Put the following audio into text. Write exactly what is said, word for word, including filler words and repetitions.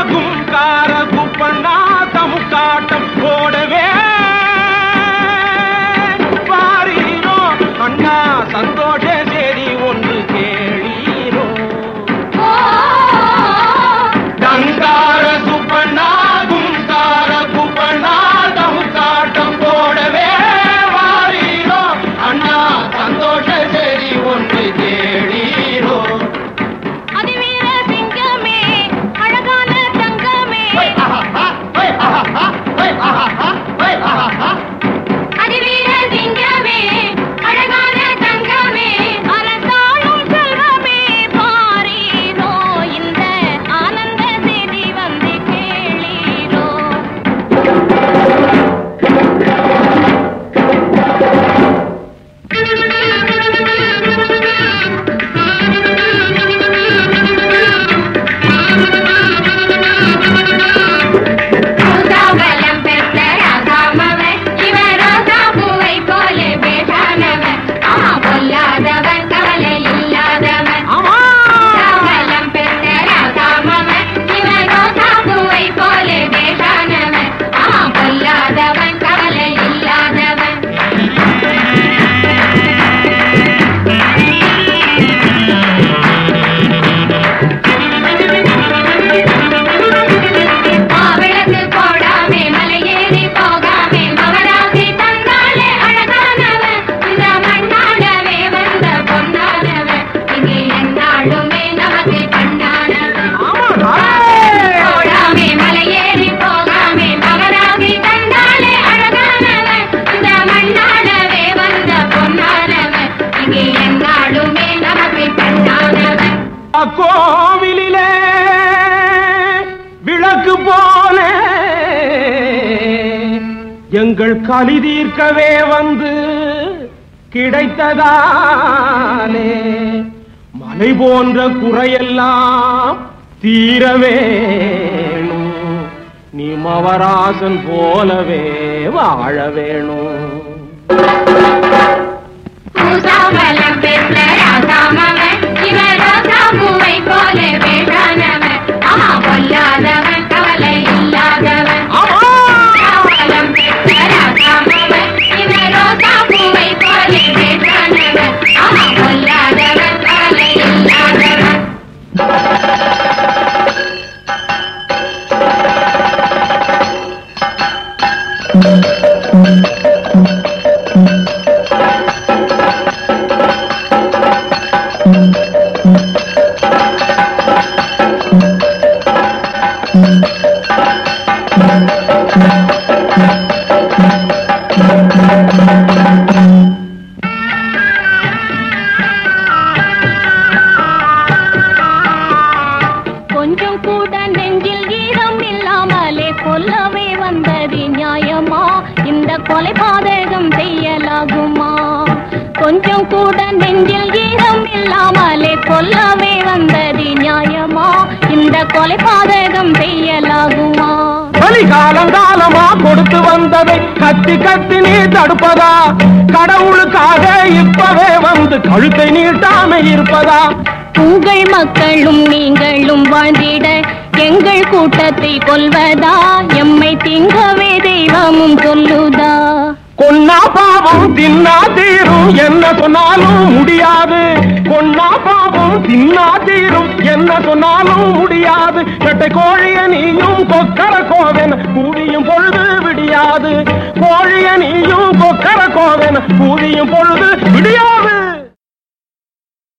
கும்கார குப்பண்ணா தமுக்காட்டம் போடவே வாரீரோ அண்ணா சந்தோஷ செய்தி ஒன்று கேளீரோ டங்கார குப்பண்ணா கும்கார குப்பண்ணா தமுக்காட்டம் போடவே வாரீரோ அண்ணா சந்தோஷ செய்தி ஒன்று கேளீரோ கோவிலிலே விளக்கு போல எங்கள் கலி தீர்க்கவே வந்து கிடைத்ததாலே மலை போன்ற குறையெல்லாம் தீர வேணும் நீ மவராசன் போலவே வாழ வேணும் கொஞ்சம் கூட நெஞ்சில் ஈரம் இல்லாமலே கொல்லவே வந்தது நியாயமா? இந்த கொலை பாதகம் செய்யலாகுமா? கொஞ்சம் கூட நெஞ்சில் ஈரம் இல்லாமலே கொல்லவே வந்தது நியாயமா? இந்த கொலை பாதகம் செய்யலாகுமா? பலி காலம் காலமா கொடுத்து வந்ததை கத்தி கத்தி நீ தடுப்பதா? கடவுளுக்காக இப்பவே வந்து கழுத்தை நீட்டாம இருப்பதா? உங்கள் மக்களும் நீங்களும் வாழ்ந்திட எங்கள் கூட்டத்தை கொல்வதா? எம்மை திங்கவே தெய்வமும் சொல்லுதா? கொன்னா பாவம் தின்னா தீரும் என்ன சொன்னாலும் முடியாது. கொன்னா பாவம் தின்னா தீரும் என்ன சொன்னாலும் முடியாது. கட்டை கோழிய நீயும் கொக்கர கோவென கூடியும் பொழுது விடியாது. கோழிய நீயும் கொக்கர கோவென கூடியும் பொழுது விடியாது.